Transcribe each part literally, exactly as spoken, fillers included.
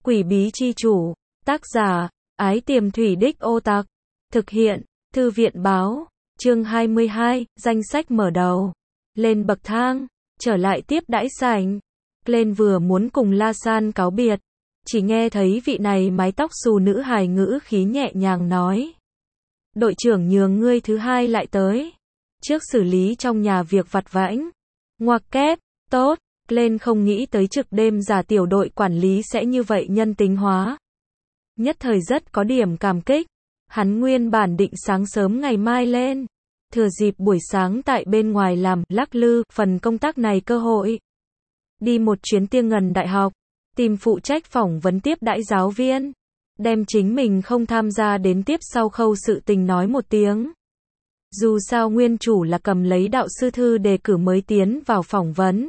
Quỷ bí chi chủ, tác giả, Ái Tiềm Thủy Đích Ô Tặc, thực hiện, Thư viện báo, chương hai mươi hai, danh sách mở đầu. Lên bậc thang, trở lại tiếp đãi sảnh. Glenn vừa muốn cùng La San cáo biệt, chỉ nghe thấy vị này mái tóc xù nữ hài ngữ khí nhẹ nhàng nói. Đội trưởng nhường ngươi thứ hai lại tới. Trước xử lý trong nhà việc vặt vãnh. Ngoặc kép, tốt. Glenn không nghĩ tới trực đêm giả tiểu đội quản lý sẽ như vậy nhân tính hóa. Nhất thời rất có điểm cảm kích. Hắn nguyên bản định sáng sớm ngày mai lên. Thừa dịp buổi sáng tại bên ngoài làm lắc lư phần công tác này cơ hội. Đi một chuyến Tiên Ngần Đại học. Tìm phụ trách phỏng vấn tiếp đãi giáo viên. Đem chính mình không tham gia đến tiếp sau khâu sự tình nói một tiếng. Dù sao nguyên chủ là cầm lấy đạo sư thư đề cử mới tiến vào phỏng vấn.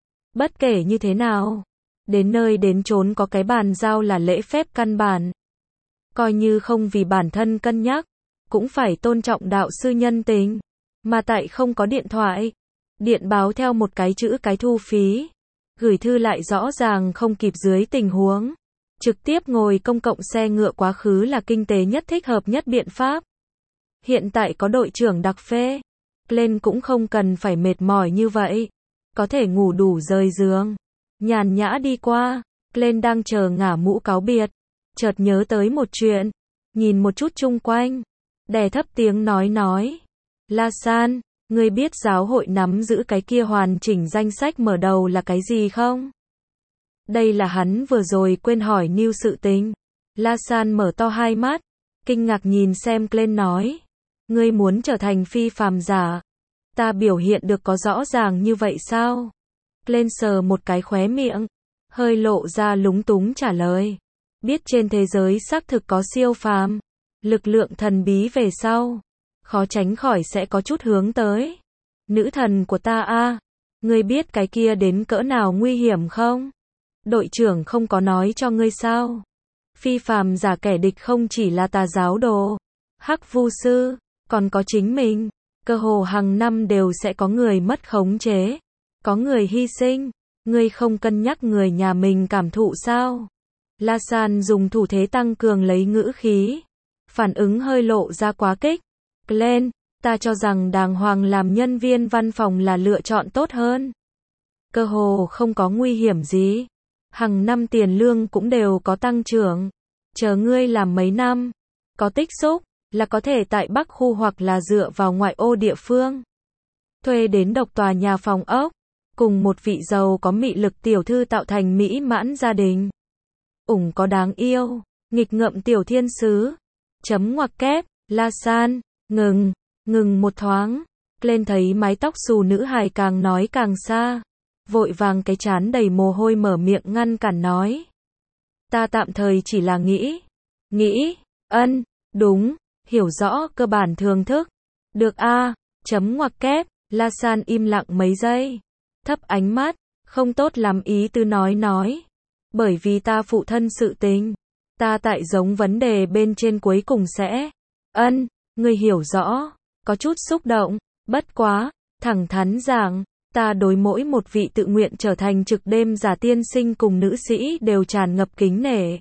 Bất kể như thế nào, đến nơi đến chốn có cái bàn giao là lễ phép căn bản. Coi như không vì bản thân cân nhắc, cũng phải tôn trọng đạo sư nhân tình. Mà tại không có điện thoại, điện báo theo một cái chữ cái thu phí, gửi thư lại rõ ràng không kịp dưới tình huống. Trực tiếp ngồi công cộng xe ngựa quá khứ là kinh tế nhất thích hợp nhất biện pháp. Hiện tại có đội trưởng đặc phê, Glenn cũng không cần phải mệt mỏi như vậy. Có thể ngủ đủ rời giường. Nhàn nhã đi qua, Glenn đang chờ ngả mũ cáo biệt. Chợt nhớ tới một chuyện. Nhìn một chút chung quanh. Đè thấp tiếng nói nói. La San, ngươi biết giáo hội nắm giữ cái kia hoàn chỉnh danh sách mở đầu là cái gì không? Đây là hắn vừa rồi quên hỏi New sự tình. La San mở to hai mắt. Kinh ngạc nhìn xem Glenn nói. Ngươi muốn trở thành phi phàm giả. Ta biểu hiện được có rõ ràng như vậy sao? Glenn sờ một cái khóe miệng. Hơi lộ ra lúng túng trả lời. Biết trên thế giới xác thực có siêu phàm. Lực lượng thần bí về sau. Khó tránh khỏi sẽ có chút hướng tới. Nữ thần của ta a, ngươi biết cái kia đến cỡ nào nguy hiểm không? Đội trưởng không có nói cho ngươi sao? Phi phàm giả kẻ địch không chỉ là tà giáo đồ, hắc vu sư, còn có chính mình. Cơ hồ hàng năm đều sẽ có người mất khống chế, có người hy sinh. Ngươi không cân nhắc người nhà mình cảm thụ sao? La San dùng thủ thế tăng cường lấy ngữ khí. Phản ứng hơi lộ ra quá kích. Glenn, ta cho rằng đàng hoàng làm nhân viên văn phòng là lựa chọn tốt hơn. Cơ hồ không có nguy hiểm gì. Hàng năm tiền lương cũng đều có tăng trưởng. Chờ ngươi làm mấy năm, có tích xúc, là có thể tại Bắc khu hoặc là dựa vào ngoại ô địa phương. Thuê đến độc tòa nhà phòng ốc, cùng một vị giàu có mị lực tiểu thư tạo thành mỹ mãn gia đình. Ủng có đáng yêu, nghịch ngợm tiểu thiên sứ. Chấm ngoặc kép, La San, ngừng, ngừng một thoáng. Glenn thấy mái tóc xù nữ hài càng nói càng xa. Vội vàng cái trán đầy mồ hôi mở miệng ngăn cản nói. Ta tạm thời chỉ là nghĩ. Nghĩ, ân, đúng, hiểu rõ cơ bản thường thức. Được a, chấm ngoặc kép, La San im lặng mấy giây. Thấp ánh mắt, không tốt lắm ý tứ nói nói. Bởi vì ta phụ thân sự tình. Ta tại giống vấn đề bên trên cuối cùng sẽ. Ân, ngươi hiểu rõ, có chút xúc động, bất quá, thẳng thắn giảng. Ta đối mỗi một vị tự nguyện trở thành trực đêm giả tiên sinh cùng nữ sĩ đều tràn ngập kính nể.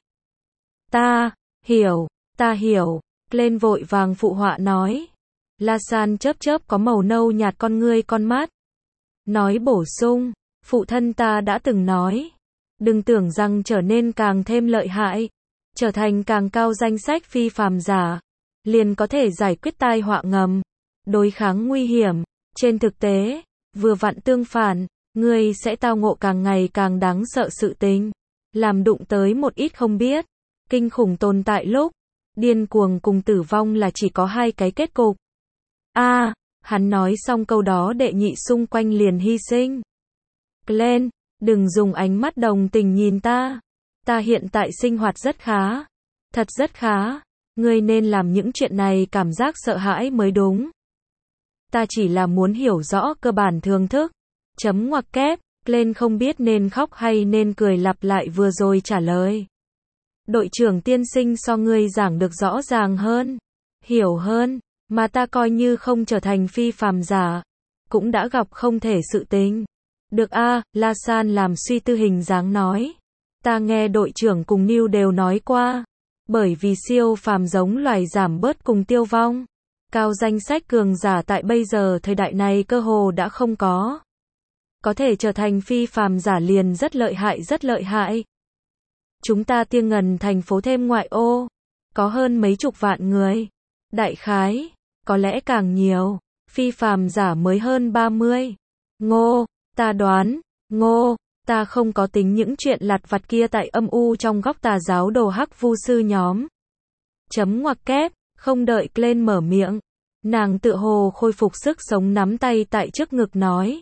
Ta, hiểu, ta hiểu, Glenn vội vàng phụ họa nói. La San chớp chớp có màu nâu nhạt con ngươi con mắt. Nói bổ sung, phụ thân ta đã từng nói. Đừng tưởng rằng trở nên càng thêm lợi hại, trở thành càng cao danh sách phi phàm giả, liền có thể giải quyết tai họa ngầm, đối kháng nguy hiểm. Trên thực tế, vừa vặn tương phản, ngươi sẽ tao ngộ càng ngày càng đáng sợ sự tình. Làm đụng tới một ít không biết, kinh khủng tồn tại lúc, điên cuồng cùng tử vong là chỉ có hai cái kết cục. A, à, hắn nói xong câu đó đệ nhị xung quanh liền hy sinh. Glenn, đừng dùng ánh mắt đồng tình nhìn ta. Ta hiện tại sinh hoạt rất khá. Thật rất khá. Ngươi nên làm những chuyện này cảm giác sợ hãi mới đúng. Ta chỉ là muốn hiểu rõ cơ bản thường thức. Chấm ngoặc kép, Glenn không biết nên khóc hay nên cười lặp lại vừa rồi trả lời. Đội trưởng tiên sinh so ngươi giảng được rõ ràng hơn, hiểu hơn, mà ta coi như không trở thành phi phàm giả, cũng đã gặp không thể sự tình. Được a, La San làm suy tư hình dáng nói. Ta nghe đội trưởng cùng Neil đều nói qua. Bởi vì siêu phàm giống loài giảm bớt cùng tiêu vong. Cao danh sách cường giả tại bây giờ thời đại này cơ hồ đã không có. Có thể trở thành phi phàm giả liền rất lợi hại rất lợi hại. Chúng ta Tiên Ngần thành phố thêm ngoại ô. Có hơn mấy chục vạn người. Đại khái, có lẽ càng nhiều. Phi phàm giả mới hơn ba mươi. Ngô, ta đoán, ngô, ta không có tính những chuyện lặt vặt kia tại âm u trong góc tà giáo đồ hắc vu sư nhóm. Chấm ngoặc kép, không đợi Glenn mở miệng. Nàng tự hồ khôi phục sức sống nắm tay tại trước ngực nói.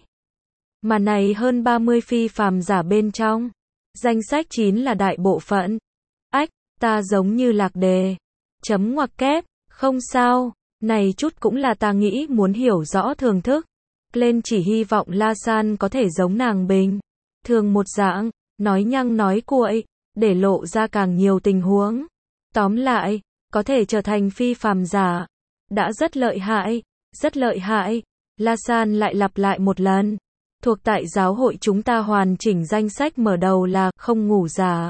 Mà này hơn ba mươi phi phàm giả bên trong. Danh sách chín là đại bộ phận. Ách, ta giống như lạc đề. Chấm ngoặc kép, không sao, này chút cũng là ta nghĩ muốn hiểu rõ thưởng thức. Glenn chỉ hy vọng La San có thể giống nàng bình. Thường một dạng, nói nhăng nói cuội, để lộ ra càng nhiều tình huống. Tóm lại, có thể trở thành phi phàm giả. Đã rất lợi hại, rất lợi hại. La San lại lặp lại một lần. Thuộc tại giáo hội chúng ta hoàn chỉnh danh sách mở đầu là không ngủ giả.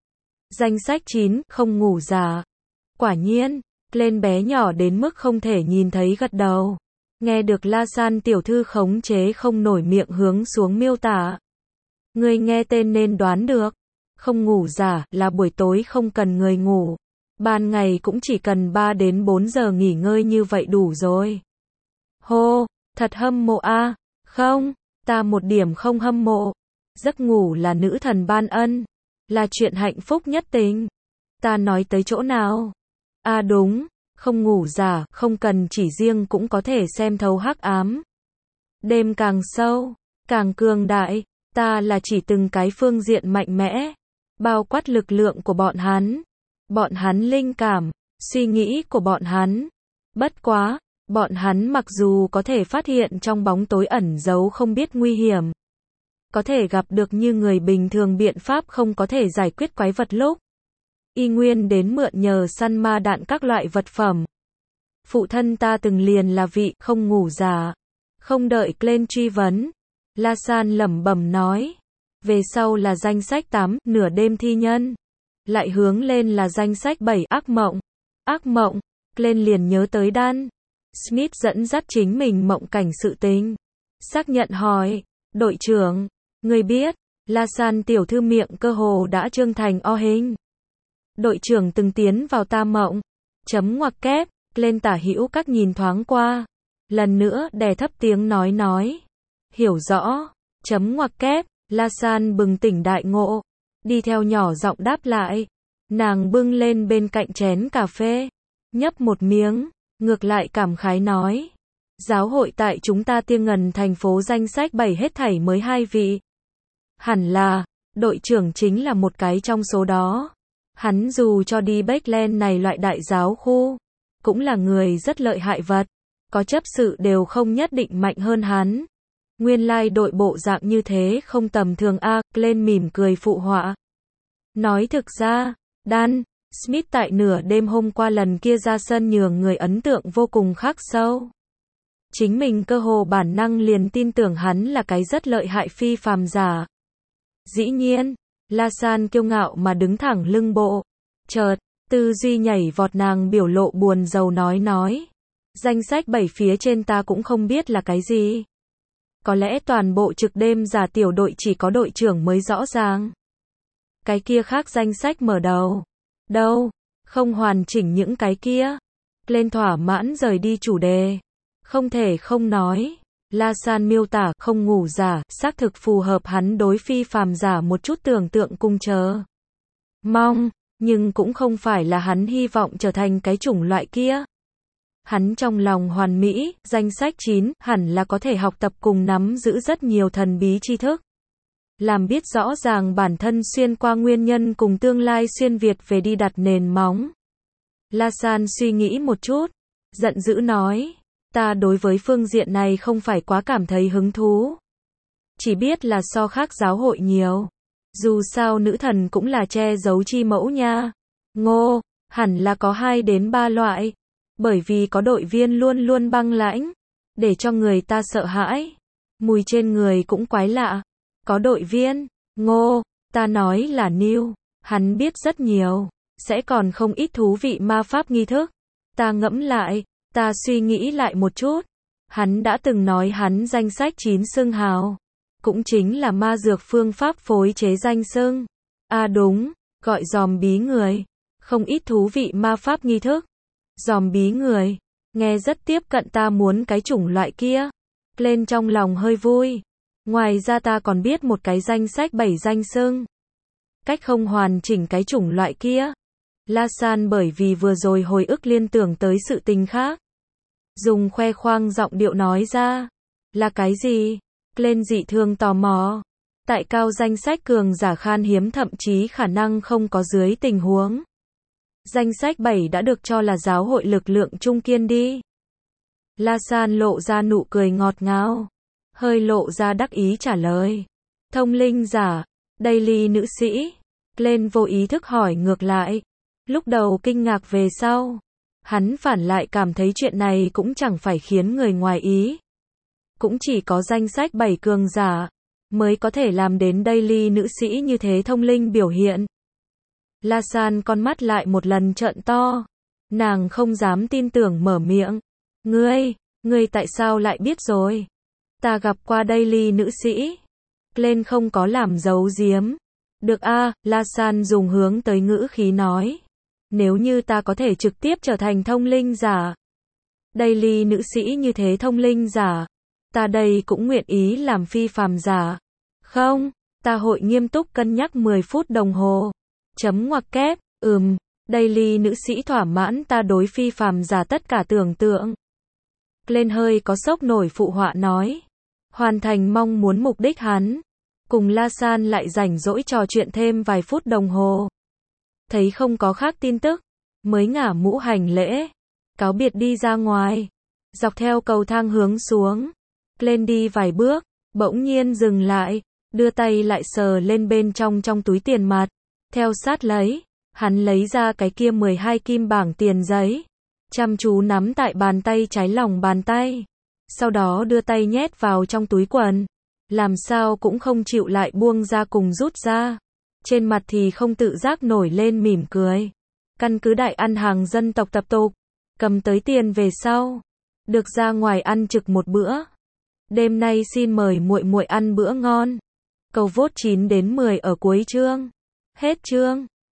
Danh sách chín, không ngủ giả. Quả nhiên, lên bé nhỏ đến mức không thể nhìn thấy gật đầu. Nghe được La San tiểu thư khống chế không nổi miệng hướng xuống miêu tả. Người nghe tên nên đoán được. Không ngủ giả là buổi tối không cần người ngủ. Ban ngày cũng chỉ cần ba đến bốn giờ nghỉ ngơi như vậy đủ rồi. Hô, thật hâm mộ a. À? Không, ta một điểm không hâm mộ. Giấc ngủ là nữ thần ban ân. Là chuyện hạnh phúc nhất tình. Ta nói tới chỗ nào? À đúng, không ngủ giả, không cần chỉ riêng cũng có thể xem thấu hắc ám. Đêm càng sâu, càng cường đại, ta là chỉ từng cái phương diện mạnh mẽ, bao quát lực lượng của bọn hắn, bọn hắn linh cảm, suy nghĩ của bọn hắn. Bất quá, bọn hắn mặc dù có thể phát hiện trong bóng tối ẩn giấu không biết nguy hiểm, có thể gặp được như người bình thường biện pháp không có thể giải quyết quái vật lúc. Y nguyên đến mượn nhờ săn ma đạn các loại vật phẩm. Phụ thân ta từng liền là vị không ngủ giả. Không đợi Glenn truy vấn, La San lẩm bẩm nói. Về sau là danh sách tám, nửa đêm thi nhân. Lại hướng lên là danh sách bảy, ác mộng. Ác mộng, Glenn liền nhớ tới Dan Smith dẫn dắt chính mình mộng cảnh sự tình. Xác nhận hỏi, đội trưởng, người biết, La San tiểu thư miệng cơ hồ đã trương thành o hình. Đội trưởng từng tiến vào ta mộng. Chấm ngoặc kép, lên tả hữu các nhìn thoáng qua. Lần nữa đè thấp tiếng nói nói. Hiểu rõ. Chấm ngoặc kép, La San bừng tỉnh đại ngộ. Đi theo nhỏ giọng đáp lại. Nàng bưng lên bên cạnh chén cà phê. Nhấp một miếng, ngược lại cảm khái nói. Giáo hội tại chúng ta Tiên Ngần thành phố danh sách bảy hết thảy mới hai vị. Hẳn là, đội trưởng chính là một cái trong số đó. Hắn dù cho đi Backland này loại đại giáo khu, cũng là người rất lợi hại vật. Có chấp sự đều không nhất định mạnh hơn hắn. Nguyên lai like đội bộ dạng như thế không tầm thường a. Glenn mỉm cười phụ họa. Nói thực ra, Dan Smith tại nửa đêm hôm qua lần kia ra sân nhường người ấn tượng vô cùng khắc sâu. Chính mình cơ hồ bản năng liền tin tưởng hắn là cái rất lợi hại phi phàm giả. Dĩ nhiên, La San kiêu ngạo mà đứng thẳng lưng bộ. Chợt, tư duy nhảy vọt nàng biểu lộ buồn rầu nói nói. Danh sách bảy phía trên ta cũng không biết là cái gì. Có lẽ toàn bộ trực đêm giả tiểu đội chỉ có đội trưởng mới rõ ràng. Cái kia khác danh sách mở đầu. Đâu, không hoàn chỉnh những cái kia. Lên thỏa mãn rời đi chủ đề. Không thể không nói. La San miêu tả không ngủ giả, xác thực phù hợp hắn đối phi phàm giả một chút tưởng tượng cung chờ. Mong, nhưng cũng không phải là hắn hy vọng trở thành cái chủng loại kia. Hắn trong lòng hoàn mỹ, danh sách chín, hẳn là có thể học tập cùng nắm giữ rất nhiều thần bí tri thức. Làm biết rõ ràng bản thân xuyên qua nguyên nhân cùng tương lai xuyên Việt về đi đặt nền móng. La San suy nghĩ một chút, giận dữ nói. Ta đối với phương diện này không phải quá cảm thấy hứng thú. Chỉ biết là so khác giáo hội nhiều. Dù sao nữ thần cũng là che giấu chi mẫu nha. Ngô, hẳn là có hai đến ba loại. Bởi vì có đội viên luôn luôn băng lãnh. Để cho người ta sợ hãi. Mùi trên người cũng quái lạ. Có đội viên, ngô, Ta nói là New, hắn biết rất nhiều, sẽ còn không ít thú vị ma pháp nghi thức. Ta ngẫm lại, ta suy nghĩ lại một chút. Hắn đã từng nói hắn danh sách chín xưng hào, cũng chính là ma dược phương pháp phối chế danh xưng. À đúng, gọi dòm bí người, không ít thú vị ma pháp nghi thức. Dòm bí người, nghe rất tiếp cận ta muốn cái chủng loại kia. Lên trong lòng hơi vui. Ngoài ra ta còn biết một cái danh sách bảy danh xưng. Cách không hoàn chỉnh cái chủng loại kia. La San bởi vì vừa rồi hồi ức liên tưởng tới sự tình khác. Dùng khoe khoang giọng điệu nói ra. Là cái gì? Lên dị thường tò mò. Tại cao danh sách cường giả khan hiếm thậm chí khả năng không có dưới tình huống. Danh sách bảy đã được cho là giáo hội lực lượng trung kiên đi. La San lộ ra nụ cười ngọt ngào. Hơi lộ ra đắc ý trả lời. Thông linh giả, Daily nữ sĩ. Lên vô ý thức hỏi ngược lại. Lúc đầu kinh ngạc về sau. Hắn phản lại cảm thấy chuyện này cũng chẳng phải khiến người ngoài ý. Cũng chỉ có danh sách bảy cường giả mới có thể làm đến Daily nữ sĩ như thế thông linh biểu hiện. La San con mắt lại một lần trợn to. Nàng không dám tin tưởng mở miệng. Ngươi, ngươi tại sao lại biết rồi? Ta gặp qua Daily nữ sĩ. Lên không có làm giấu giếm. Được a, La San dùng hướng tới ngữ khí nói. Nếu như ta có thể trực tiếp trở thành thông linh giả. Daily nữ sĩ như thế thông linh giả. Ta đây cũng nguyện ý làm phi phàm giả. Không, ta hội nghiêm túc cân nhắc mười phút đồng hồ. Chấm ngoặc kép, ừm, Daily nữ sĩ thỏa mãn ta đối phi phàm giả tất cả tưởng tượng. Lên hơi có sốc nổi phụ họa nói. Hoàn thành mong muốn mục đích hắn. Cùng La San lại rảnh rỗi trò chuyện thêm vài phút đồng hồ. Thấy không có khác tin tức. Mới ngả mũ hành lễ. Cáo biệt đi ra ngoài. Dọc theo cầu thang hướng xuống. Lên đi vài bước. Bỗng nhiên dừng lại. Đưa tay lại sờ lên bên trong trong túi tiền mặt. Theo sát lấy. Hắn lấy ra cái kia mười hai kim bảng tiền giấy. Chăm chú nắm tại bàn tay trái lòng bàn tay. Sau đó đưa tay nhét vào trong túi quần. Làm sao cũng không chịu lại buông ra cùng rút ra. Trên mặt thì không tự giác nổi lên mỉm cười. Căn cứ đại ăn hàng dân tộc tập tục. Cầm tới tiền về sau. Được ra ngoài ăn trực một bữa. Đêm nay xin mời muội muội ăn bữa ngon. Cầu vote chín đến mười ở cuối chương. Hết chương.